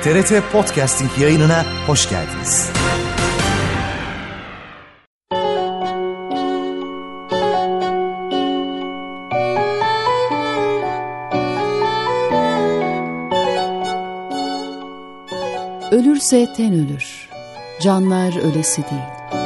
TRT Podcasting yayınına hoş geldiniz. Ölürse ten ölür, canlar ölesi değil.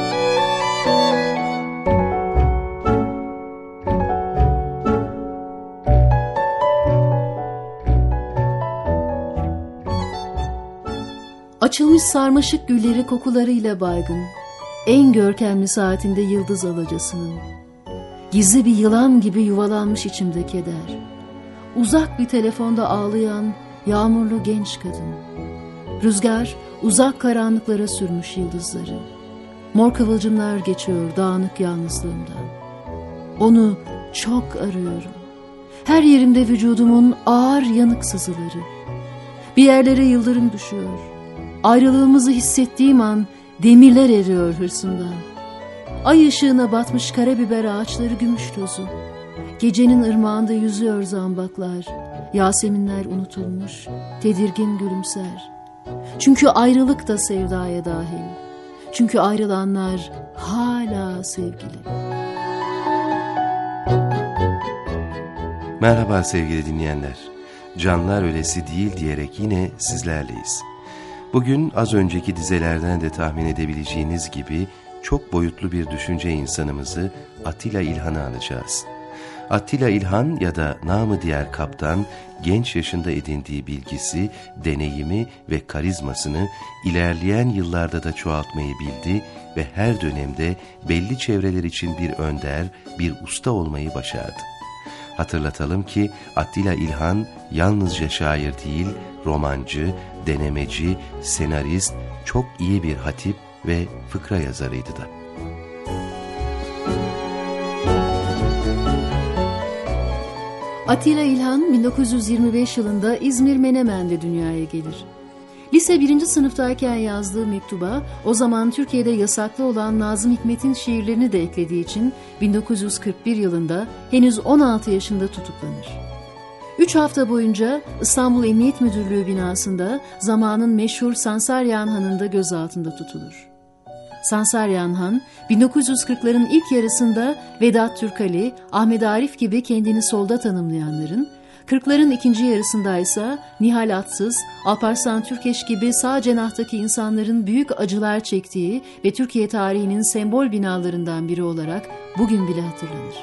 Açılmış sarmaşık gülleri kokularıyla baygın, en görkemli saatinde yıldız alacasının. Gizli bir yılan gibi yuvalanmış içimde keder. Uzak bir telefonda ağlayan yağmurlu genç kadın. Rüzgar uzak karanlıklara sürmüş yıldızları. Mor kıvılcımlar geçiyor dağınık yalnızlığımdan. Onu çok arıyorum. Her yerimde vücudumun ağır yanık sızıları. Bir yerlere yıldırım düşüyor. Ayrılığımızı hissettiğim an demirler eriyor hırsımdan. Ay ışığına batmış karabiber ağaçları gümüş tozu. Gecenin ırmağında yüzüyor zambaklar. Yaseminler unutulmuş, tedirgin gülümser. Çünkü ayrılık da sevdaya dahil. Çünkü ayrılanlar hala sevgili. Merhaba sevgili dinleyenler. Canlar ölesi değil diyerek yine sizlerleyiz. Bugün az önceki dizelerden de tahmin edebileceğiniz gibi çok boyutlu bir düşünce insanımızı Atilla İlhan'ı anacağız. Attila İlhan ya da namı diğer Kaptan, genç yaşında edindiği bilgisi, deneyimi ve karizmasını ilerleyen yıllarda da çoğaltmayı bildi ve her dönemde belli çevreler için bir önder, bir usta olmayı başardı. Hatırlatalım ki Attila İlhan yalnızca şair değil, romancı, denemeci, senarist, çok iyi bir hatip ve fıkra yazarıydı da. Attila İlhan 1925 yılında İzmir Menemen'de dünyaya gelir. Lise 1. sınıftayken yazdığı mektuba o zaman Türkiye'de yasaklı olan Nazım Hikmet'in şiirlerini de eklediği için 1941 yılında henüz 16 yaşında tutuklanır. 3 hafta boyunca İstanbul Emniyet Müdürlüğü binasında zamanın meşhur Sansaryan Hanı'nda gözaltında tutulur. Sansaryan Han, 1940'ların ilk yarısında Vedat Türkali, Ahmet Arif gibi kendini solda tanımlayanların, 40'ların ikinci yarısındaysa Nihal Atsız, Alparslan Türkeş gibi sağ cenahtaki insanların büyük acılar çektiği ve Türkiye tarihinin sembol binalarından biri olarak bugün bile hatırlanır.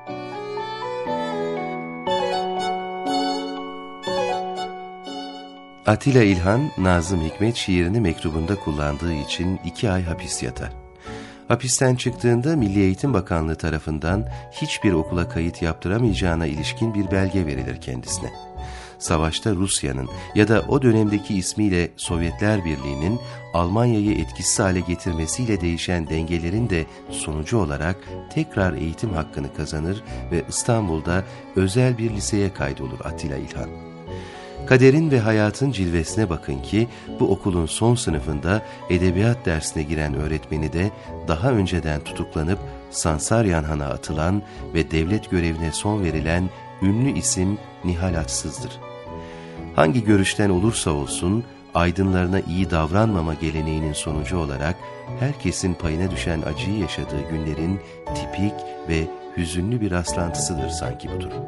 Attila İlhan, Nazım Hikmet şiirini mektubunda kullandığı için 2 ay hapis yatar. Hapisten çıktığında Milli Eğitim Bakanlığı tarafından hiçbir okula kayıt yaptıramayacağına ilişkin bir belge verilir kendisine. Savaşta Rusya'nın ya da o dönemdeki ismiyle Sovyetler Birliği'nin Almanya'yı etkisiz hale getirmesiyle değişen dengelerin de sonucu olarak tekrar eğitim hakkını kazanır ve İstanbul'da özel bir liseye kaydolur Attila İlhan. Kaderin ve hayatın cilvesine bakın ki bu okulun son sınıfında edebiyat dersine giren öğretmeni de daha önceden tutuklanıp Sansaryan Han'a atılan ve devlet görevine son verilen ünlü isim Nihal Atsız'dır. Hangi görüşten olursa olsun aydınlarına iyi davranmama geleneğinin sonucu olarak herkesin payına düşen acıyı yaşadığı günlerin tipik ve hüzünlü bir rastlantısıdır sanki bu durum.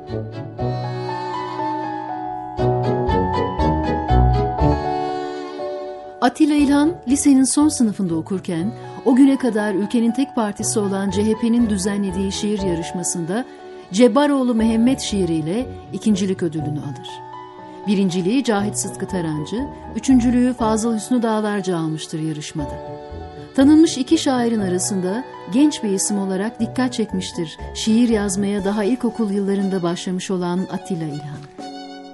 Attila İlhan, lisenin son sınıfında okurken, o güne kadar ülkenin tek partisi olan CHP'nin düzenlediği şiir yarışmasında Cebbaroğlu Mehmet şiiriyle ikincilik ödülünü alır. Birinciliği Cahit Sıtkı Tarancı, üçüncülüğü Fazıl Hüsnü Dağlarcı almıştır yarışmada. Tanınmış 2 şairin arasında genç bir isim olarak dikkat çekmiştir şiir yazmaya daha ilkokul yıllarında başlamış olan Attila İlhan.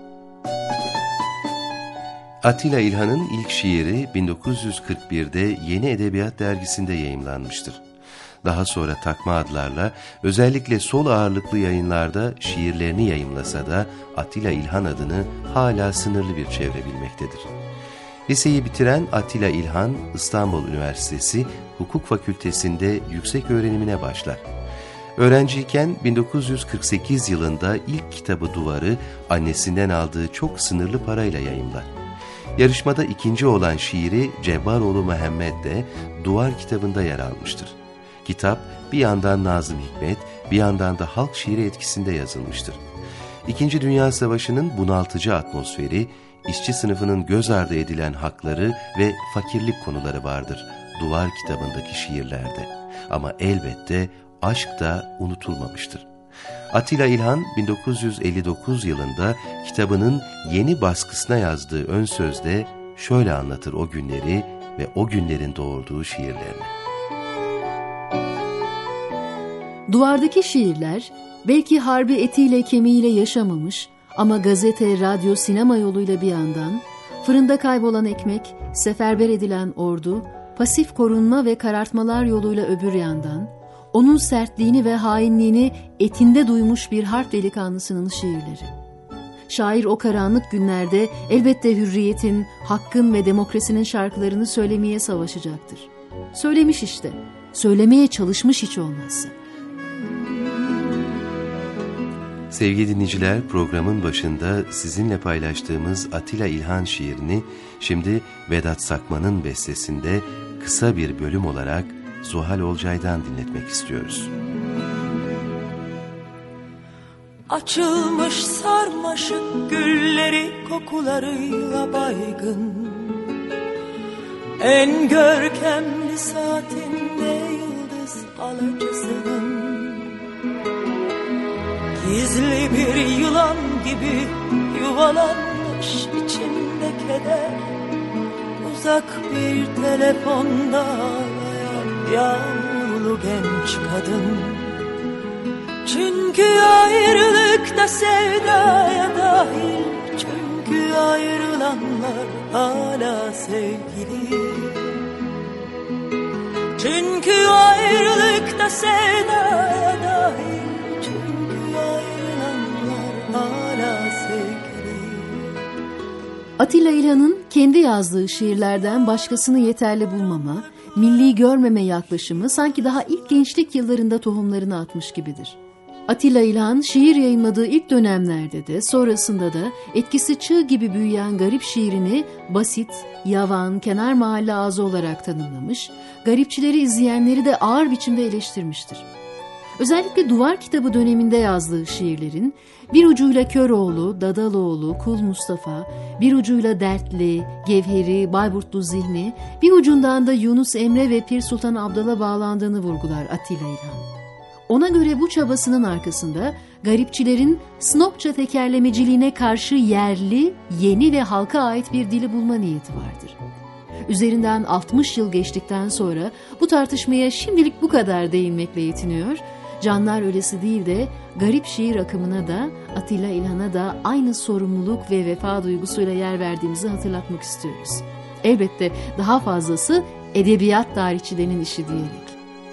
Attila İlhan'ın ilk şiiri 1941'de Yeni Edebiyat Dergisi'nde yayımlanmıştır. Daha sonra takma adlarla özellikle sol ağırlıklı yayınlarda şiirlerini yayımlasa da Attila İlhan adını hala sınırlı bir çevre bilmektedir. Liseyi bitiren Attila İlhan, İstanbul Üniversitesi Hukuk Fakültesi'nde yüksek öğrenimine başlar. Öğrenciyken 1948 yılında ilk kitabı Duvar'ı annesinden aldığı çok sınırlı parayla yayımlar. Yarışmada ikinci olan şiiri Cebbaroğlu Mehmet de Duvar kitabında yer almıştır. Kitap bir yandan Nazım Hikmet, bir yandan da halk şiiri etkisinde yazılmıştır. İkinci Dünya Savaşı'nın bunaltıcı atmosferi, işçi sınıfının göz ardı edilen hakları ve fakirlik konuları vardır Duvar kitabındaki şiirlerde. Ama elbette aşk da unutulmamıştır. Atilla İlhan 1959 yılında kitabının yeni baskısına yazdığı ön sözde şöyle anlatır o günleri ve o günlerin doğurduğu şiirlerini. Duvardaki şiirler belki harbi etiyle kemiğiyle yaşamamış ama gazete, radyo, sinema yoluyla bir yandan, fırında kaybolan ekmek, seferber edilen ordu, pasif korunma ve karartmalar yoluyla öbür yandan, onun sertliğini ve hainliğini etinde duymuş bir harp delikanlısının şiirleri. Şair o karanlık günlerde elbette hürriyetin, hakkın ve demokrasinin şarkılarını söylemeye savaşacaktır. Söylemiş işte, söylemeye çalışmış hiç olmazsa. Sevgili dinleyiciler, programın başında sizinle paylaştığımız Atilla İlhan şiirini şimdi Vedat Sakman'ın bestesinde kısa bir bölüm olarak Zuhal Olcay'dan dinletmek istiyoruz. Açılmış sarmaşık gülleri kokularıyla baygın, en görkemli saatinde yıldız alacısının, gizli bir yılan gibi yuvalanmış içinde keder, uzak bir telefonda ağlayan yağmurlu genç kadın. Çünkü ayrılıkta sevdaya dahil, çünkü ayrılanlar hala sevgili. Çünkü ayrılıkta sevdaya dahil, çünkü ayrılanlar hala sevgili. Atilla İlhan'ın kendi yazdığı şiirlerden başkasını yeterli bulmama, milli görmeme yaklaşımı sanki daha ilk gençlik yıllarında tohumlarını atmış gibidir. Atilla İlhan şiir yayınladığı ilk dönemlerde de sonrasında da etkisi çığ gibi büyüyen garip şiirini basit, yavan, kenar mahalle ağzı olarak tanımlamış, garipçileri izleyenleri de ağır biçimde eleştirmiştir. Özellikle Duvar kitabı döneminde yazdığı şiirlerin bir ucuyla Köroğlu, Dadaloğlu, Kul Mustafa, bir ucuyla Dertli, Gevheri, Bayburtlu Zihni, bir ucundan da Yunus Emre ve Pir Sultan Abdal'a bağlandığını vurgular Atilla İlhan. Ona göre bu çabasının arkasında garipçilerin snopça tekerlemeciliğine karşı yerli, yeni ve halka ait bir dili bulma niyeti vardır. Üzerinden 60 yıl geçtikten sonra bu tartışmaya şimdilik bu kadar değinmekle yetiniyor. Canlar Ölesi değil de garip şiir akımına da Atilla İlhan'a da aynı sorumluluk ve vefa duygusuyla yer verdiğimizi hatırlatmak istiyoruz. Elbette daha fazlası edebiyat tarihçilerinin işi diyerek.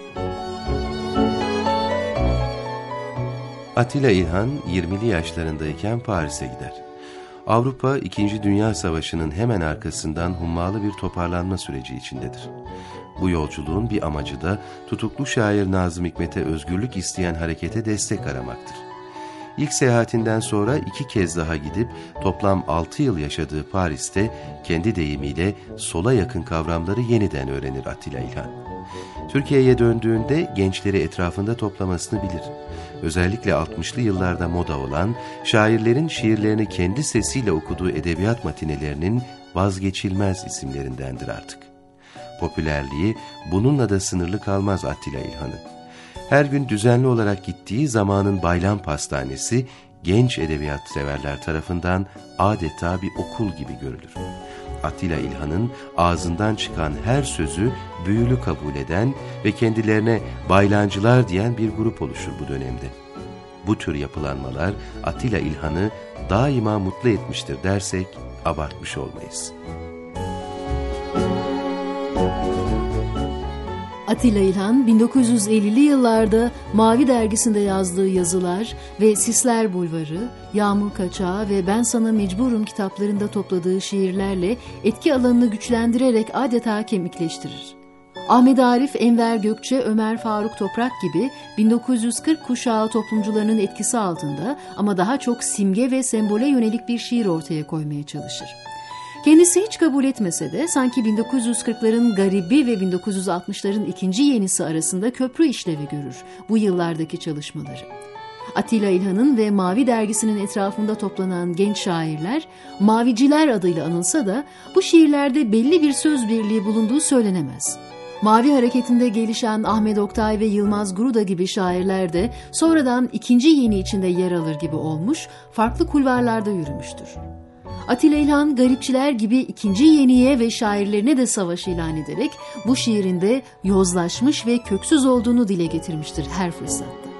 Atilla İlhan 20'li yaşlarındayken Paris'e gider. Avrupa 2. Dünya Savaşı'nın hemen arkasından hummalı bir toparlanma süreci içindedir. Bu yolculuğun bir amacı da tutuklu şair Nazım Hikmet'e özgürlük isteyen harekete destek aramaktır. İlk seyahatinden sonra 2 kez daha gidip toplam 6 yıl yaşadığı Paris'te kendi deyimiyle sola yakın kavramları yeniden öğrenir Atilla İlhan. Türkiye'ye döndüğünde gençleri etrafında toplamasını bilir. Özellikle 60'lı yıllarda moda olan, şairlerin şiirlerini kendi sesiyle okuduğu edebiyat matinelerinin vazgeçilmez isimlerindendir artık. Popülerliği bununla da sınırlı kalmaz Atilla İlhan'ın. Her gün düzenli olarak gittiği zamanın Baylam Pastanesi, genç edebiyat severler tarafından adeta bir okul gibi görülür. Atilla İlhan'ın ağzından çıkan her sözü büyülü kabul eden ve kendilerine baylancılar diyen bir grup oluşur bu dönemde. Bu tür yapılanmalar Atilla İlhan'ı daima mutlu etmiştir dersek abartmış olmayız. Atilla İlhan 1950'li yıllarda Mavi Dergisi'nde yazdığı yazılar ve Sisler Bulvarı, Yağmur Kaçağı ve Ben Sana Mecburum kitaplarında topladığı şiirlerle etki alanını güçlendirerek adeta kemikleştirir. Ahmet Arif, Enver Gökçe, Ömer Faruk Toprak gibi 1940 kuşağı toplumcularının etkisi altında ama daha çok simge ve sembole yönelik bir şiir ortaya koymaya çalışır. Kendisi hiç kabul etmese de sanki 1940'ların garibi ve 1960'ların ikinci yenisi arasında köprü işlevi görür bu yıllardaki çalışmaları. Atilla İlhan'ın ve Mavi dergisinin etrafında toplanan genç şairler Maviciler adıyla anılsa da bu şiirlerde belli bir söz birliği bulunduğu söylenemez. Mavi hareketinde gelişen Ahmet Oktay ve Yılmaz Guruda gibi şairler de sonradan ikinci yeni içinde yer alır gibi olmuş, farklı kulvarlarda yürümüştür. Atilla İlhan garipçiler gibi ikinci yeniye ve şairlerine de savaş ilan ederek bu şiirinde yozlaşmış ve köksüz olduğunu dile getirmiştir her fırsatta.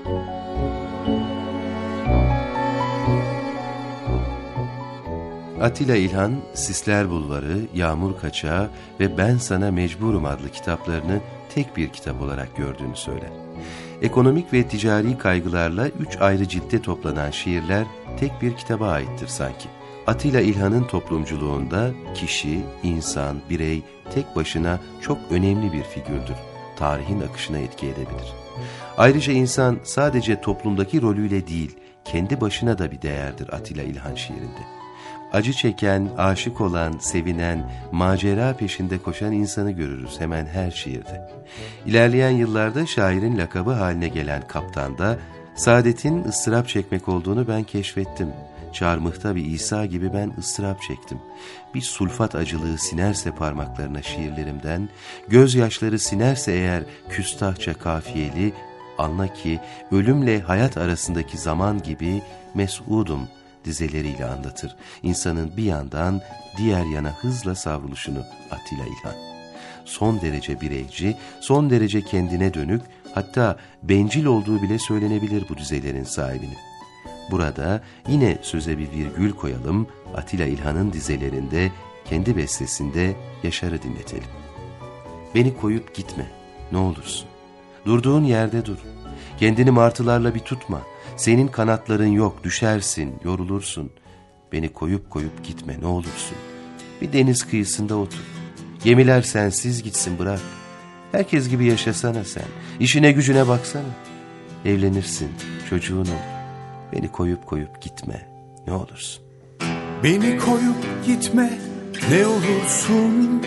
Atilla İlhan, Sisler Bulvarı, Yağmur Kaçağı ve Ben Sana Mecburum adlı kitaplarını tek bir kitap olarak gördüğünü söyler. Ekonomik ve ticari kaygılarla 3 ayrı ciltte toplanan şiirler tek bir kitaba aittir sanki. Atilla İlhan'ın toplumculuğunda kişi, insan, birey tek başına çok önemli bir figürdür. Tarihin akışına etki edebilir. Ayrıca insan sadece toplumdaki rolüyle değil, kendi başına da bir değerdir Atilla İlhan şiirinde. Acı çeken, aşık olan, sevinen, macera peşinde koşan insanı görürüz hemen her şiirde. İlerleyen yıllarda şairin lakabı haline gelen Kaptan'da, saadetin ıstırap çekmek olduğunu ben keşfettim. Çarmıhta bir İsa gibi ben ıstırap çektim. Bir sulfat acılığı sinerse parmaklarına şiirlerimden, gözyaşları sinerse eğer küstahça kafiyeli, anla ki ölümle hayat arasındaki zaman gibi mesudum dizeleriyle anlatır. İnsanın bir yandan diğer yana hızla savruluşunu Atilla İlhan. Son derece bireyci, son derece kendine dönük, hatta bencil olduğu bile söylenebilir bu dizelerin sahibinin. Burada yine söze bir virgül koyalım, Atilla İlhan'ın dizelerinde, kendi bestesinde Yaşar'ı dinletelim. Beni koyup gitme, ne olursun. Durduğun yerde dur. Kendini martılarla bir tutma. Senin kanatların yok, düşersin, yorulursun. Beni koyup gitme, ne olursun. Bir deniz kıyısında otur. Gemiler sensiz gitsin, bırak. Herkes gibi yaşasana sen. İşine gücüne baksana. Evlenirsin, çocuğun olur. Beni koyup gitme, ne olursun. Beni koyup gitme, ne olursun.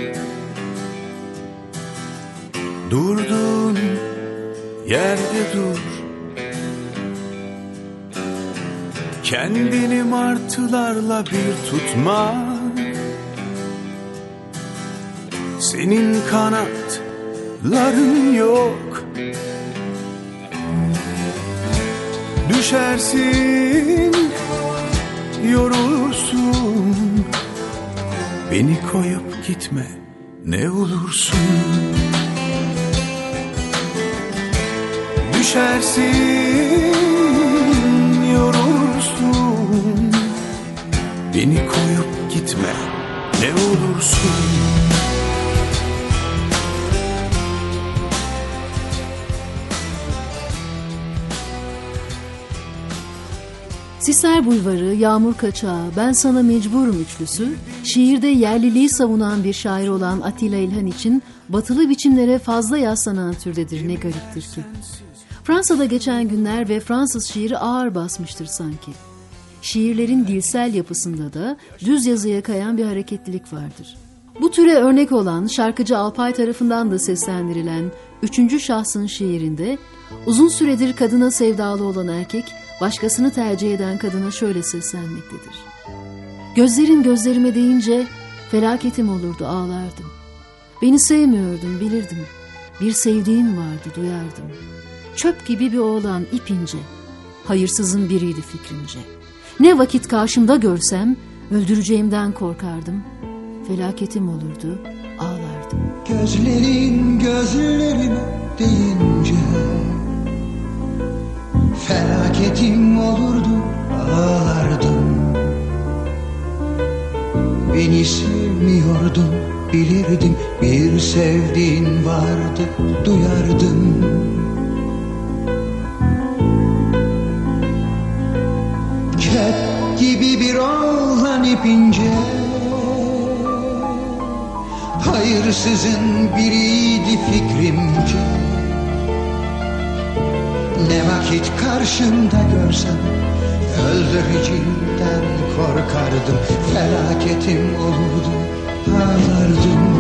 Durduğun yerde dur. Kendini martılarla bir tutma. Senin kanatların yok. Düşersin, yorulursun. Beni koyup gitme, ne olursun. Düşersin, yorulursun. Beni koyup gitme, ne olursun. Sisler Bulvarı, Yağmur Kaçağı, Ben Sana Mecburum üçlüsü, şiirde yerliliği savunan bir şair olan Atilla İlhan için batılı biçimlere fazla yaslanan türdedir, ne gariptir ki. Fransa'da geçen günler ve Fransız şiiri ağır basmıştır sanki. Şiirlerin dilsel yapısında da düz yazıya kayan bir hareketlilik vardır. Bu türe örnek olan şarkıcı Alpay tarafından da seslendirilen 3. şahsın şiirinde uzun süredir kadına sevdalı olan erkek, başkasını tercih eden kadına şöyle seslenmektedir. Gözlerin gözlerime değince felaketim olurdu, ağlardım. Beni sevmiyordum, bilirdim. Bir sevdiğim vardı, duyardım. Çöp gibi bir oğlan, ipince. Hayırsızın biriydi fikrimce. Ne vakit karşımda görsem öldüreceğimden korkardım. Felaketim olurdu, ağlardım. Gözlerin gözlerime değince felaketim olurdu, ağlardım. Beni sevmiyordun, bilirdim. Bir sevdiğin vardı, duyardım. Çöp gibi bir oğlan, ipince. Hayırsızın biriydi fikrimce. Ne vakit karşımda görsem Öldürücünden korkardım, felaketim olurdu, ağlardım.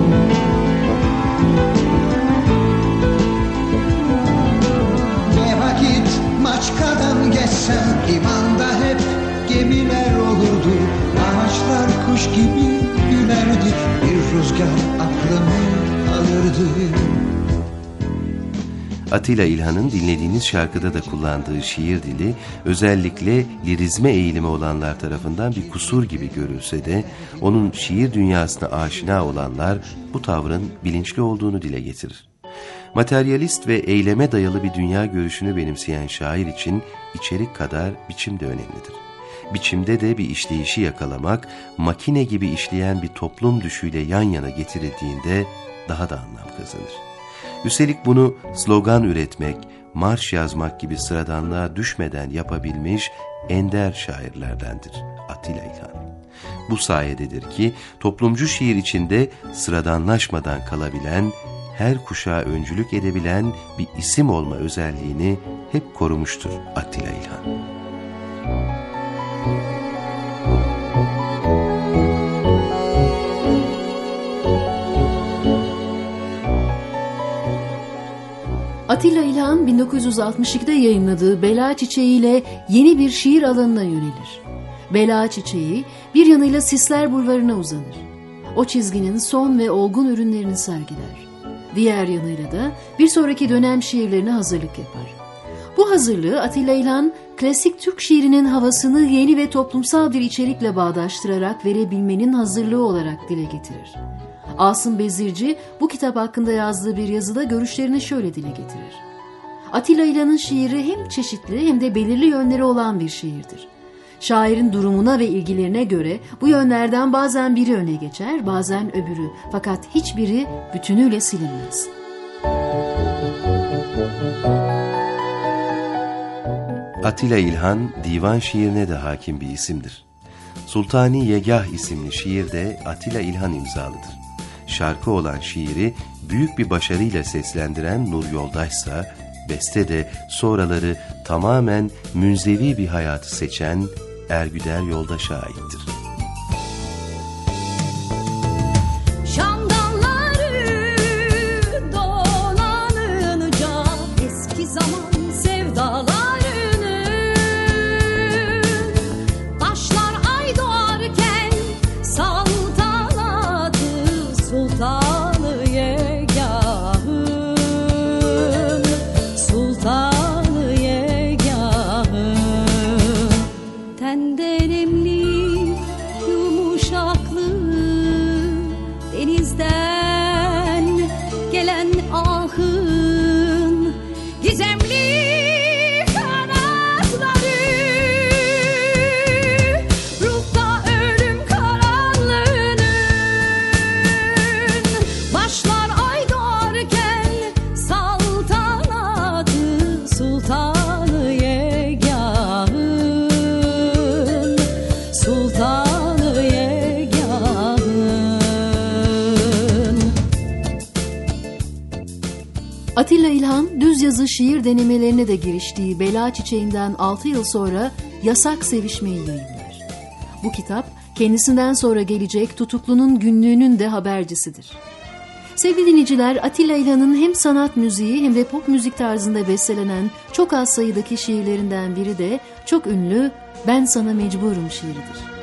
Ne vakit Maçka'dan geçsem limanda hep gemiler olurdu. Ağaçlar kuş gibi gülerdi, bir rüzgar aklımı alırdı. Atilla İlhan'ın dinlediğiniz şarkıda da kullandığı şiir dili özellikle lirizme eğilimi olanlar tarafından bir kusur gibi görülse de onun şiir dünyasına aşina olanlar bu tavrın bilinçli olduğunu dile getirir. Materyalist ve eyleme dayalı bir dünya görüşünü benimseyen şair için içerik kadar biçim de önemlidir. Biçimde de bir işleyişi yakalamak, makine gibi işleyen bir toplum düşüyle yan yana getirildiğinde daha da anlam kazanır. Üstelik bunu slogan üretmek, marş yazmak gibi sıradanlığa düşmeden yapabilmiş ender şairlerdendir Atilla İlhan. Bu sayededir ki toplumcu şiir içinde sıradanlaşmadan kalabilen, her kuşağa öncülük edebilen bir isim olma özelliğini hep korumuştur Atilla İlhan. Atilla İlhan 1962'de yayınladığı Bela Çiçeği ile yeni bir şiir alanına yönelir. Bela Çiçeği bir yanıyla Sisler Bulvarı'na uzanır. O çizginin son ve olgun ürünlerini sergiler. Diğer yanıyla da bir sonraki dönem şiirlerine hazırlık yapar. Bu hazırlığı Atilla İlhan, klasik Türk şiirinin havasını yeni ve toplumsal bir içerikle bağdaştırarak verebilmenin hazırlığı olarak dile getirir. Asım Bezirci bu kitap hakkında yazdığı bir yazıda görüşlerini şöyle dile getirir. Atilla İlhan'ın şiiri hem çeşitli hem de belirli yönleri olan bir şiirdir. Şairin durumuna ve ilgilerine göre bu yönlerden bazen biri öne geçer, bazen öbürü. Fakat hiçbiri bütünüyle silinmez. Atilla İlhan, divan şiirine de hakim bir isimdir. Sultani Yegah isimli şiir de Atilla İlhan imzalıdır. Şarkı olan şiiri büyük bir başarıyla seslendiren Nur Yoldaş'sa, beste de sonraları tamamen münzevi bir hayatı seçen Ergüder Yoldaş'a aittir. Atilla İlhan, düz yazı şiir denemelerine de giriştiği Bela Çiçeği'nden 6 yıl sonra Yasak Sevişmeyi yayınlar. Bu kitap, kendisinden sonra gelecek tutuklunun günlüğünün de habercisidir. Sevgili dinleyiciler, Atilla İlhan'ın hem sanat müziği hem de pop müzik tarzında bestelenen çok az sayıdaki şiirlerinden biri de çok ünlü Ben Sana Mecburum şiiridir.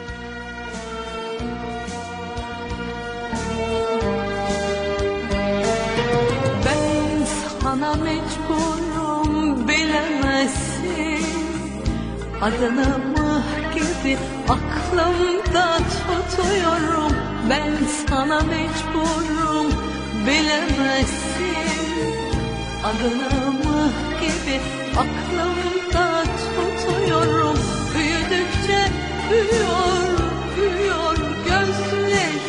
Sana mecburum bilemezsin, adını mıh gibi aklımda tutuyorum. Ben sana mecburum bilemezsin, adını mıh gibi aklımda tutuyorum. Büyüdükçe büyüyor, büyüyor gözlerim.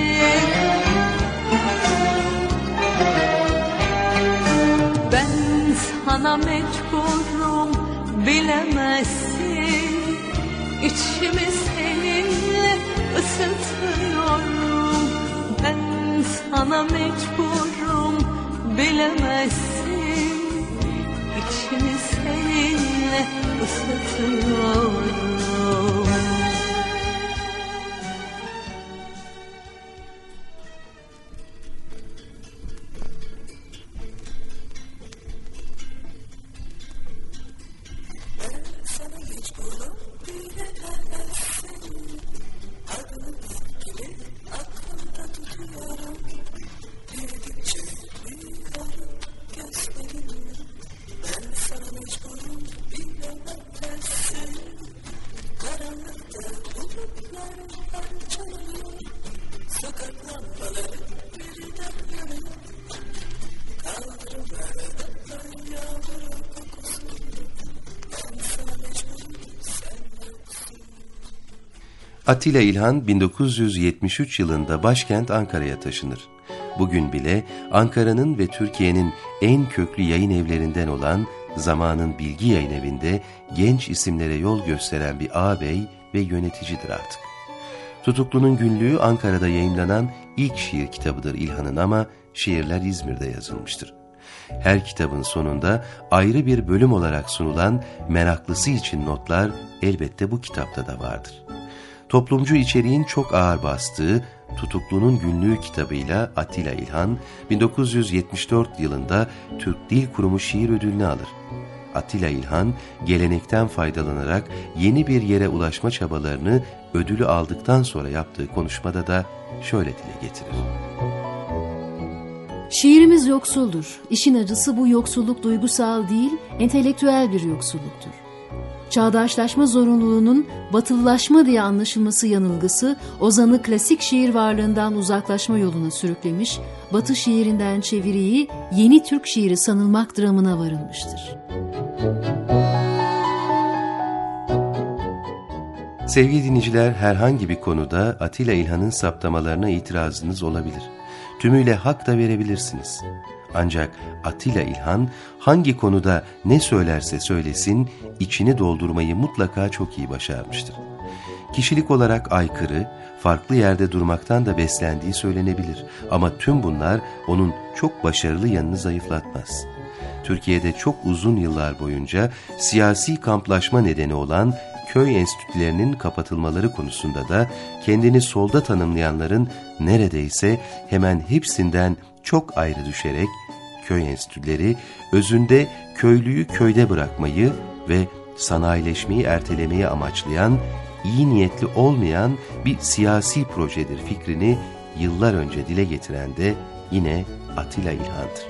Sana mecburum bilemezsin, içimi seninle ısıtıyorum. Ben sana mecburum bilemezsin, içimi seninle seninle ısıtıyorum. Atilla İlhan 1973 yılında başkent Ankara'ya taşınır. Bugün bile Ankara'nın ve Türkiye'nin en köklü yayın evlerinden olan Zaman'ın Bilgi Yayınevi'nde genç isimlere yol gösteren bir ağabey ve yöneticidir artık. Tutuklu'nun Günlüğü Ankara'da yayımlanan ilk şiir kitabıdır İlhan'ın ama şiirler İzmir'de yazılmıştır. Her kitabın sonunda ayrı bir bölüm olarak sunulan meraklısı için notlar elbette bu kitapta da vardır. Toplumcu içeriğin çok ağır bastığı Tutuklu'nun Günlüğü kitabıyla Atilla İlhan 1974 yılında Türk Dil Kurumu Şiir Ödülünü alır. Atilla İlhan gelenekten faydalanarak yeni bir yere ulaşma çabalarını ödülü aldıktan sonra yaptığı konuşmada da şöyle dile getirir. Şiirimiz yoksuldur. İşin acısı bu yoksulluk duygusal değil, entelektüel bir yoksulluktur. Çağdaşlaşma zorunluluğunun batılılaşma diye anlaşılması yanılgısı, ozanı klasik şiir varlığından uzaklaşma yoluna sürüklemiş, Batı şiirinden çeviriyi yeni Türk şiiri sanılmak dramına varılmıştır. Sevgili dinleyiciler, herhangi bir konuda Atilla İlhan'ın saptamalarına itirazınız olabilir. Tümüyle hak da verebilirsiniz. Ancak Atilla İlhan hangi konuda ne söylerse söylesin içini doldurmayı mutlaka çok iyi başarmıştır. Kişilik olarak aykırı, farklı yerde durmaktan da beslendiği söylenebilir ama tüm bunlar onun çok başarılı yanını zayıflatmaz. Türkiye'de çok uzun yıllar boyunca siyasi kamplaşma nedeni olan köy enstitülerinin kapatılmaları konusunda da kendini solda tanımlayanların neredeyse hemen hepsinden çok ayrı düşerek köy enstitüleri özünde köylüyü köyde bırakmayı ve sanayileşmeyi ertelemeyi amaçlayan, iyi niyetli olmayan bir siyasi projedir fikrini yıllar önce dile getiren de yine Atilla İlhan'dır.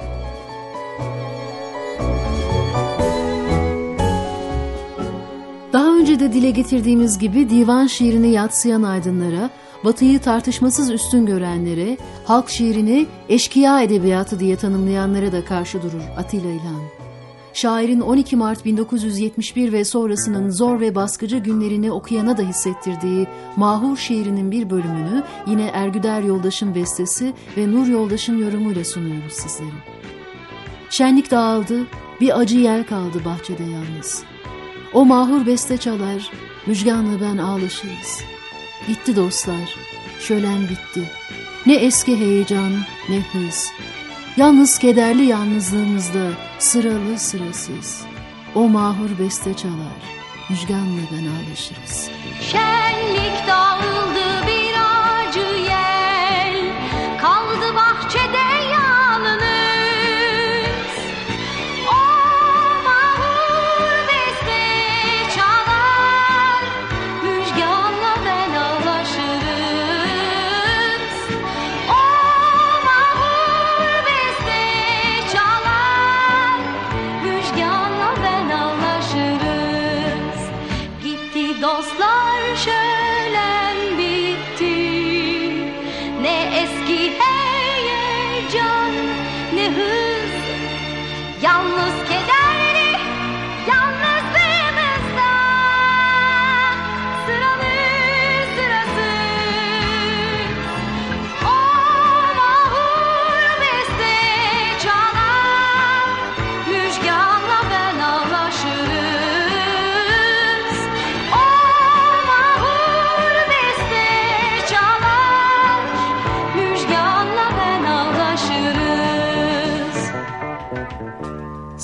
Daha önce de dile getirdiğimiz gibi divan şiirini yadsıyan aydınlara, Batı'yı tartışmasız üstün görenlere, halk şiirini eşkıya edebiyatı diye tanımlayanlara da karşı durur Atilla İlhan. Şairin 12 Mart 1971 ve sonrasının zor ve baskıcı günlerini okuyana da hissettirdiği Mahur şiirinin bir bölümünü yine Ergüder Yoldaş'ın bestesi ve Nur Yoldaş'ın yorumuyla sunuyoruz sizlere. Şenlik dağıldı, bir acı yel kaldı bahçede yalnız. O mahur beste çalar, Müjgan'la ben ağlaşırız. Gitti dostlar, şölen bitti. Ne eski heyecan, ne hız. Yalnız kederli yalnızlığımızda sıralı sırasız. O mahur beste çalar, Müjgan'la ben ağlaşırız. Şenlik dağıldı, bir acı yel kaldı bahçede yalnız. O mahur beste çalar, Müjgan'la ben ağlaşırız. O mahur beste çalar, Müjgan'la ben ağlaşırız. Gitti dostlar şölen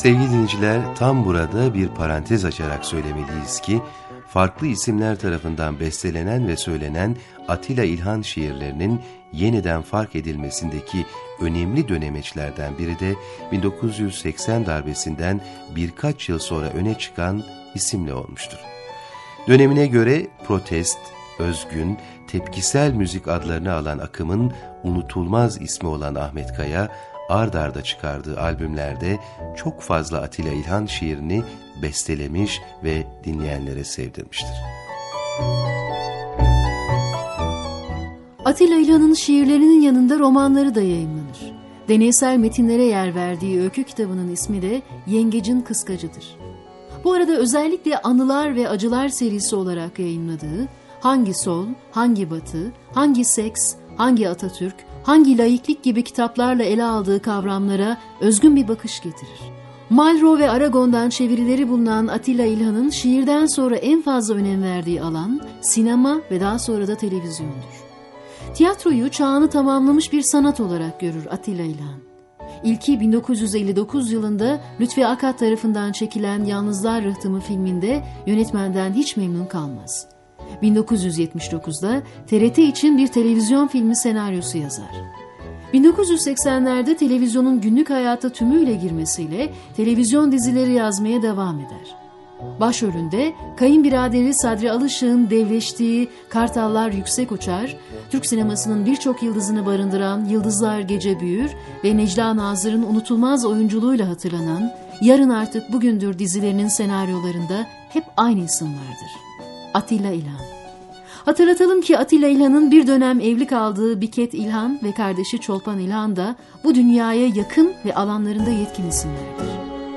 Sevgili dinleyiciler, tam burada bir parantez açarak söylemeliyiz ki, farklı isimler tarafından bestelenen ve söylenen Atilla İlhan şiirlerinin yeniden fark edilmesindeki önemli dönemeçlerden biri de 1980 darbesinden birkaç yıl sonra öne çıkan isimle olmuştur. Dönemine göre protest, özgün, tepkisel müzik adlarını alan akımın unutulmaz ismi olan Ahmet Kaya, ard arda çıkardığı albümlerde çok fazla Atilla İlhan şiirini bestelemiş ve dinleyenlere sevdirmiştir. Atilla İlhan'ın şiirlerinin yanında romanları da yayımlanır. Deneysel metinlere yer verdiği öykü kitabının ismi de Yengecin Kıskacı'dır. Bu arada özellikle Anılar ve Acılar serisi olarak yayınladığı Hangi Sol, Hangi Batı, Hangi Seks, Hangi Atatürk, Hangi Laiklik gibi kitaplarla ele aldığı kavramlara özgün bir bakış getirir. Malraux ve Aragon'dan çevirileri bulunan Atilla İlhan'ın şiirden sonra en fazla önem verdiği alan sinema ve daha sonra da televizyondur. Tiyatroyu çağını tamamlamış bir sanat olarak görür Atilla İlhan. İlki 1959 yılında Lütfi Akat tarafından çekilen Yalnızlar Rıhtımı filminde yönetmenden hiç memnun kalmaz. 1979'da TRT için bir televizyon filmi senaryosu yazar. 1980'lerde televizyonun günlük hayata tümüyle girmesiyle televizyon dizileri yazmaya devam eder. Başrolünde kayınbiraderi Sadri Alışık'ın devleştiği Kartallar Yüksek Uçar, Türk sinemasının birçok yıldızını barındıran Yıldızlar Gece Büyür ve Necla Nazır'ın unutulmaz oyunculuğuyla hatırlanan Yarın Artık Bugündür dizilerinin senaryolarında hep aynı isim vardır: Atilla İlhan. Hatırlatalım ki Atilla İlhan'ın bir dönem evli kaldığı Biket İlhan ve kardeşi Çolpan İlhan da bu dünyaya yakın ve alanlarında yetkin isimlerdir.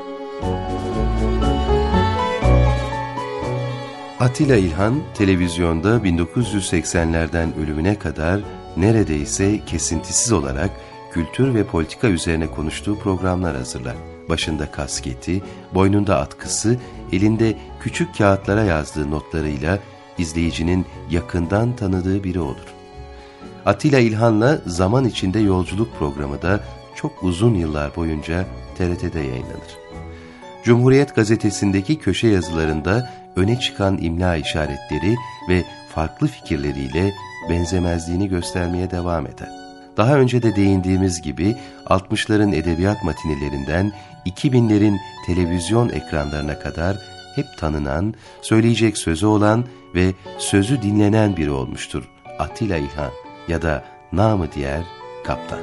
Atilla İlhan, televizyonda 1980'lerden ölümüne kadar neredeyse kesintisiz olarak kültür ve politika üzerine konuştuğu programlar hazırlar. Başında kasketi, boynunda atkısı, elinde küçük kağıtlara yazdığı notlarıyla izleyicinin yakından tanıdığı biri olur. Atilla İlhan'la Zaman İçinde Yolculuk programı da çok uzun yıllar boyunca TRT'de yayınlanır. Cumhuriyet gazetesindeki köşe yazılarında öne çıkan imla işaretleri ve farklı fikirleriyle benzemezliğini göstermeye devam eder. Daha önce de değindiğimiz gibi 60'ların edebiyat matinelerinden 2000'lerin televizyon ekranlarına kadar hep tanınan, söyleyecek sözü olan ve sözü dinlenen biri olmuştur Atilla İlhan ya da namı diğer Kaptan.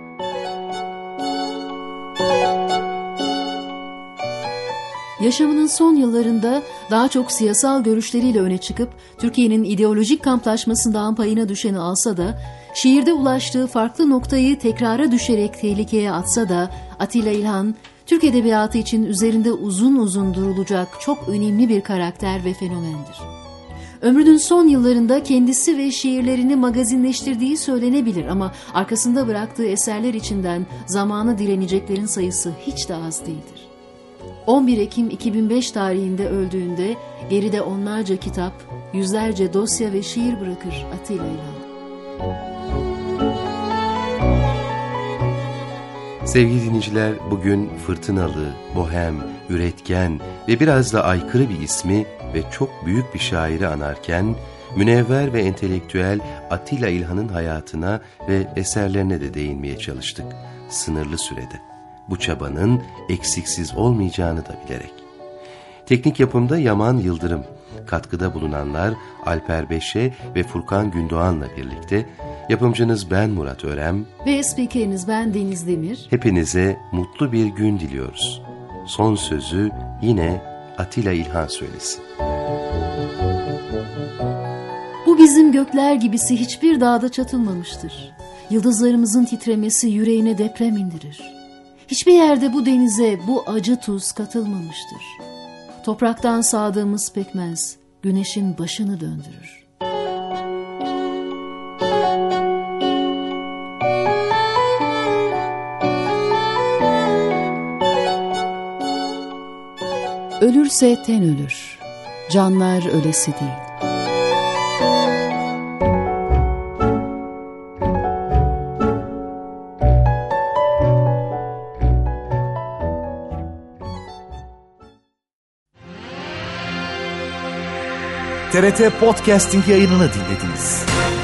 Yaşamının son yıllarında daha çok siyasal görüşleriyle öne çıkıp Türkiye'nin ideolojik kamplaşmasından payına düşeni alsa da, şiirde ulaştığı farklı noktayı tekrara düşerek tehlikeye atsa da Atilla İlhan, Türk edebiyatı için üzerinde uzun uzun durulacak çok önemli bir karakter ve fenomendir. Ömrünün son yıllarında kendisi ve şiirlerini magazinleştirdiği söylenebilir ama arkasında bıraktığı eserler içinden zamanı direneceklerin sayısı hiç de az değildir. 11 Ekim 2005 tarihinde öldüğünde geride onlarca kitap, yüzlerce dosya ve şiir bırakır Atilla İlhan. Sevgili dinleyiciler, bugün fırtınalı, bohem, üretken ve biraz da aykırı bir ismi ve çok büyük bir şairi anarken, münevver ve entelektüel Atilla İlhan'ın hayatına ve eserlerine de değinmeye çalıştık sınırlı sürede. Bu çabanın eksiksiz olmayacağını da bilerek. Teknik yapımda Yaman Yıldırım, katkıda bulunanlar Alper Beşe ve Furkan Gündoğan'la birlikte, yapımcınız ben Murat Örem ve spikeriniz ben Deniz Demir. Hepinize mutlu bir gün diliyoruz. Son sözü yine Atilla İlhan söylesin. Bu bizim gökler gibisi hiçbir dağda çatılmamıştır. Yıldızlarımızın titremesi yüreğine deprem indirir. Hiçbir yerde bu denize bu acı tuz katılmamıştır. Topraktan sağdığımız pekmez güneşin başını döndürür. Ölürse ten ölür, canlar ölesi değil. TRT Podcasting yayınını dinlediniz.